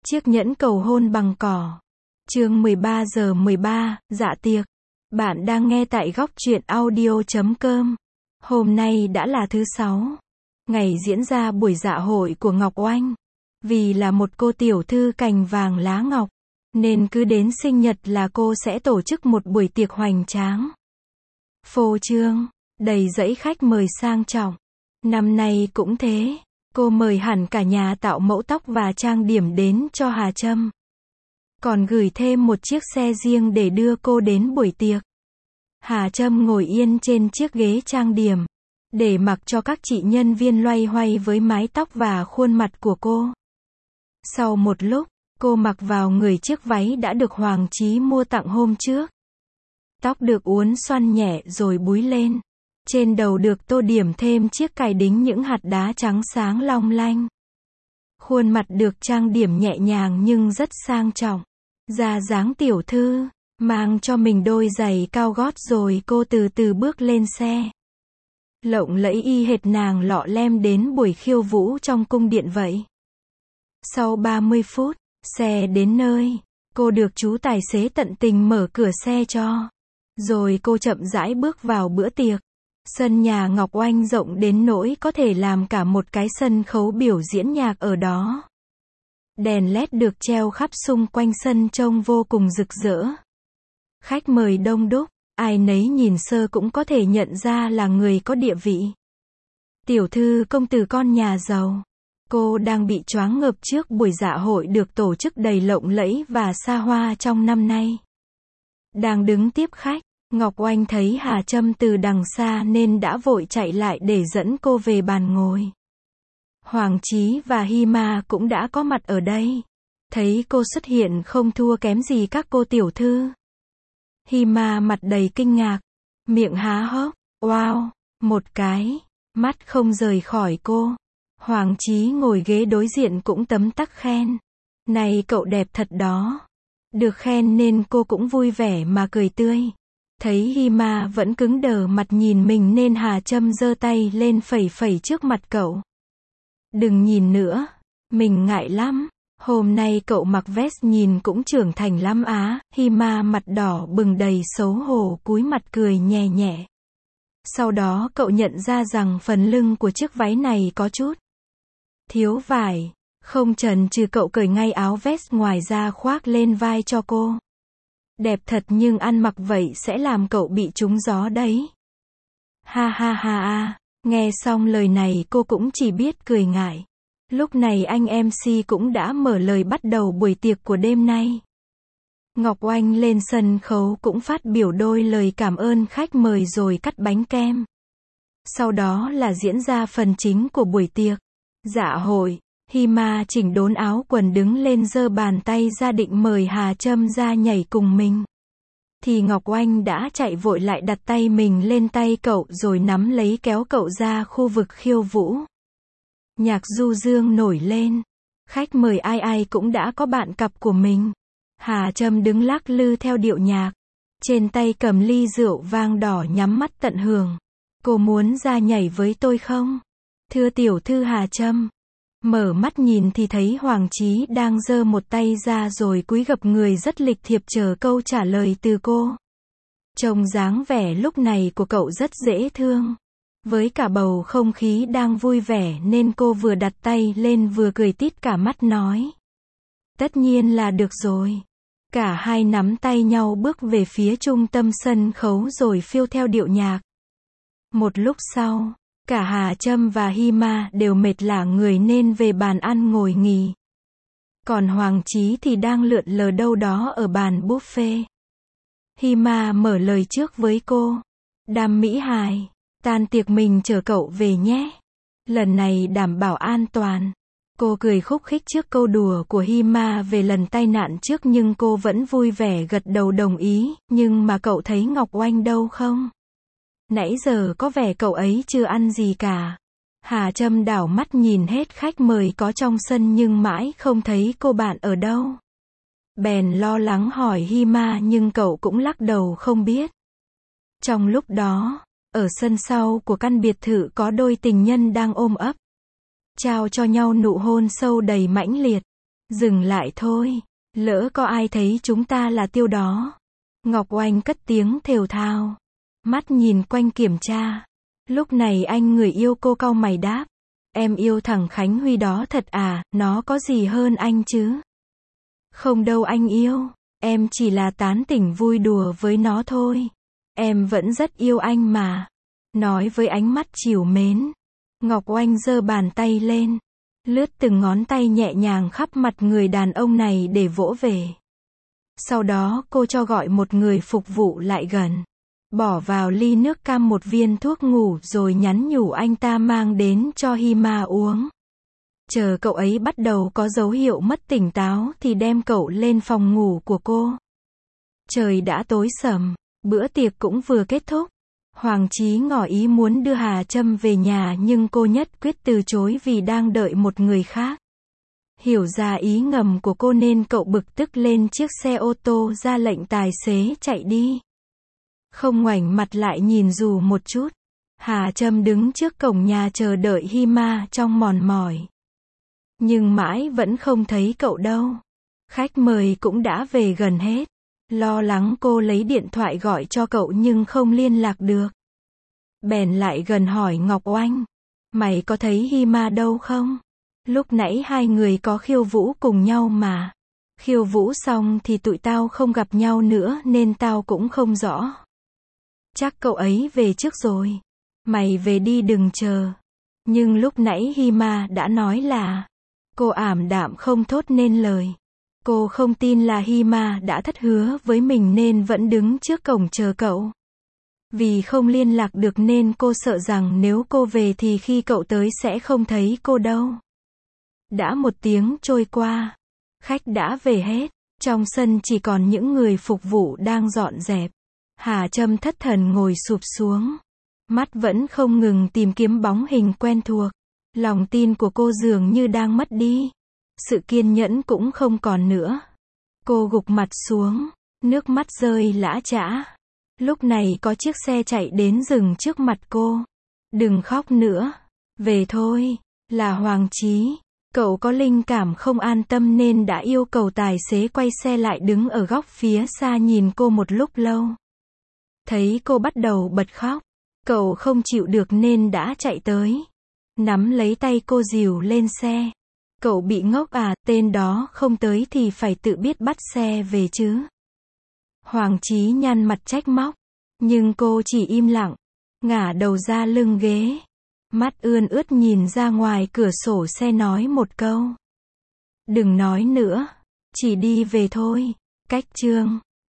Chiếc nhẫn cầu hôn bằng cỏ. Chương 13:13, dạ tiệc. Bạn đang nghe tại góc truyện audio.com. Hôm nay đã là thứ Sáu, ngày diễn ra buổi dạ hội của Ngọc Oanh. Vì là một cô tiểu thư cành vàng lá ngọc, nên cứ đến sinh nhật là cô sẽ tổ chức một buổi tiệc hoành tráng. Phô trương, đầy dãy khách mời sang trọng. Năm nay cũng thế, cô mời hẳn cả nhà tạo mẫu tóc và trang điểm đến cho Hà Trâm. Còn gửi thêm một chiếc xe riêng để đưa cô đến buổi tiệc. Hà Trâm ngồi yên trên chiếc ghế trang điểm, để mặc cho các chị nhân viên loay hoay với mái tóc và khuôn mặt của cô. Sau một lúc, cô mặc vào người chiếc váy đã được Hoàng Chí mua tặng hôm trước. Tóc được uốn xoăn nhẹ rồi búi lên. Trên đầu được tô điểm thêm chiếc cài đính những hạt đá trắng sáng long lanh. Khuôn mặt được trang điểm nhẹ nhàng nhưng rất sang trọng. Ra dáng tiểu thư, mang cho mình đôi giày cao gót rồi cô từ từ bước lên xe. Lộng lẫy y hệt nàng lọ lem đến buổi khiêu vũ trong cung điện vậy. Sau 30 phút, xe đến nơi, cô được chú tài xế tận tình mở cửa xe cho. Rồi cô chậm rãi bước vào bữa tiệc. Sân nhà Ngọc Oanh rộng đến nỗi có thể làm cả một cái sân khấu biểu diễn nhạc ở đó. Đèn LED được treo khắp xung quanh sân trông vô cùng rực rỡ. Khách mời đông đúc, ai nấy nhìn sơ cũng có thể nhận ra là người có địa vị. Tiểu thư công tử con nhà giàu. Cô đang bị choáng ngợp trước buổi dạ hội được tổ chức đầy lộng lẫy và xa hoa trong năm nay. Đang đứng tiếp khách, Ngọc Oanh thấy Hà Trâm từ đằng xa nên đã vội chạy lại để dẫn cô về bàn ngồi. Hoàng Chí và Hy Ma cũng đã có mặt ở đây. Thấy cô xuất hiện không thua kém gì các cô tiểu thư. Hy Ma mặt đầy kinh ngạc, miệng há hốc, wow, một cái, mắt không rời khỏi cô. Hoàng Chí ngồi ghế đối diện cũng tấm tắc khen. Này cậu đẹp thật đó. Được khen nên cô cũng vui vẻ mà cười tươi. Thấy Hy Ma vẫn cứng đờ mặt nhìn mình nên Hà Trâm giơ tay lên phẩy phẩy trước mặt cậu. Đừng nhìn nữa, mình ngại lắm. Hôm nay cậu mặc vest nhìn cũng trưởng thành lắm á. Hy Ma mặt đỏ bừng đầy xấu hổ cúi mặt cười nhẹ nhẹ. Sau đó cậu nhận ra rằng phần lưng của chiếc váy này có chút thiếu vải. Không chần chừ cậu cởi ngay áo vest ngoài ra khoác lên vai cho cô. Đẹp thật nhưng ăn mặc vậy sẽ làm cậu bị trúng gió đấy. Ha ha ha ha. Nghe xong lời này cô cũng chỉ biết cười ngại. Lúc này anh MC cũng đã mở lời bắt đầu buổi tiệc của đêm nay. Ngọc Oanh lên sân khấu cũng phát biểu đôi lời cảm ơn khách mời rồi cắt bánh kem. Sau đó là diễn ra phần chính của buổi tiệc. Dạ hội. Hy Ma chỉnh đốn áo quần đứng lên giơ bàn tay ra định mời Hà Trâm ra nhảy cùng mình. Thì Ngọc Oanh đã chạy vội lại đặt tay mình lên tay cậu rồi nắm lấy kéo cậu ra khu vực khiêu vũ. Nhạc du dương nổi lên. Khách mời ai ai cũng đã có bạn cặp của mình. Hà Trâm đứng lắc lư theo điệu nhạc. Trên tay cầm ly rượu vang đỏ nhắm mắt tận hưởng. Cô muốn ra nhảy với tôi không? Thưa tiểu thư Hà Trâm. Mở mắt nhìn thì thấy Hoàng Chí đang giơ một tay ra rồi cúi gập người rất lịch thiệp chờ câu trả lời từ cô. Trông dáng vẻ lúc này của cậu rất dễ thương. Với cả bầu không khí đang vui vẻ nên cô vừa đặt tay lên vừa cười tít cả mắt nói. Tất nhiên là được rồi. Cả hai nắm tay nhau bước về phía trung tâm sân khấu rồi phiêu theo điệu nhạc. Một lúc sau, cả Hà Trâm và Hy Ma đều mệt lả người nên về bàn ăn ngồi nghỉ. Còn Hoàng Chí thì đang lượn lờ đâu đó ở bàn buffet. Hy Ma mở lời trước với cô. Đàm Mỹ Hài, tan tiệc mình chở cậu về nhé. Lần này đảm bảo an toàn. Cô cười khúc khích trước câu đùa của Hy Ma về lần tai nạn trước nhưng cô vẫn vui vẻ gật đầu đồng ý. Nhưng mà cậu thấy Ngọc Oanh đâu không? Nãy giờ có vẻ cậu ấy chưa ăn gì cả. Hà Trâm đảo mắt nhìn hết khách mời có trong sân nhưng mãi không thấy cô bạn ở đâu. Bèn lo lắng hỏi Hy Ma nhưng cậu cũng lắc đầu không biết. Trong lúc đó, ở sân sau của căn biệt thự có đôi tình nhân đang ôm ấp. Trao cho nhau nụ hôn sâu đầy mãnh liệt. Dừng lại thôi. Lỡ có ai thấy chúng ta là tiêu đó. Ngọc Oanh cất tiếng thều thào. Mắt nhìn quanh kiểm tra. Lúc này anh người yêu cô cau mày đáp. Em yêu thằng Khánh Huy đó thật à, nó có gì hơn anh chứ? Không đâu anh yêu. Em chỉ là tán tỉnh vui đùa với nó thôi. Em vẫn rất yêu anh mà. Nói với ánh mắt trìu mến. Ngọc Oanh giơ bàn tay lên. Lướt từng ngón tay nhẹ nhàng khắp mặt người đàn ông này để vỗ về. Sau đó cô cho gọi một người phục vụ lại gần. Bỏ vào ly nước cam một viên thuốc ngủ rồi nhắn nhủ anh ta mang đến cho Hima uống. Chờ cậu ấy bắt đầu có dấu hiệu mất tỉnh táo thì đem cậu lên phòng ngủ của cô. Trời đã tối sầm, bữa tiệc cũng vừa kết thúc. Hoàng Chí ngỏ ý muốn đưa Hà Trâm về nhà nhưng cô nhất quyết từ chối vì đang đợi một người khác. Hiểu ra ý ngầm của cô nên cậu bực tức lên chiếc xe ô tô ra lệnh tài xế chạy đi. Không ngoảnh mặt lại nhìn dù một chút. Hà Trâm đứng trước cổng nhà chờ đợi Hima trong mòn mỏi. Nhưng mãi vẫn không thấy cậu đâu. Khách mời cũng đã về gần hết. Lo lắng cô lấy điện thoại gọi cho cậu nhưng không liên lạc được. Bèn lại gần hỏi Ngọc Oanh. Mày có thấy Hima đâu không? Lúc nãy hai người có khiêu vũ cùng nhau mà. Khiêu vũ xong thì tụi tao không gặp nhau nữa nên tao cũng không rõ. Chắc cậu ấy về trước rồi. Mày về đi đừng chờ. Nhưng lúc nãy Hima đã nói là. Cô ảm đạm không thốt nên lời. Cô không tin là Hima đã thất hứa với mình nên vẫn đứng trước cổng chờ cậu. Vì không liên lạc được nên cô sợ rằng nếu cô về thì khi cậu tới sẽ không thấy cô đâu. Đã một tiếng trôi qua. Khách đã về hết. Trong sân chỉ còn những người phục vụ đang dọn dẹp. Hà Trâm thất thần ngồi sụp xuống. Mắt vẫn không ngừng tìm kiếm bóng hình quen thuộc. Lòng tin của cô dường như đang mất đi. Sự kiên nhẫn cũng không còn nữa. Cô gục mặt xuống. Nước mắt rơi lã chã. Lúc này có chiếc xe chạy đến dừng trước mặt cô. Đừng khóc nữa. Về thôi. Là Hoàng Chí. Cậu có linh cảm không an tâm nên đã yêu cầu tài xế quay xe lại đứng ở góc phía xa nhìn cô một lúc lâu. Thấy cô bắt đầu bật khóc. Cậu không chịu được nên đã chạy tới. Nắm lấy tay cô dìu lên xe. Cậu bị ngốc à, tên đó không tới thì phải tự biết bắt xe về chứ. Hoàng Chí nhăn mặt trách móc. Nhưng cô chỉ im lặng. Ngả đầu ra lưng ghế. Mắt ươn ướt nhìn ra ngoài cửa sổ xe nói một câu. Đừng nói nữa. Chỉ đi về thôi. Cách chương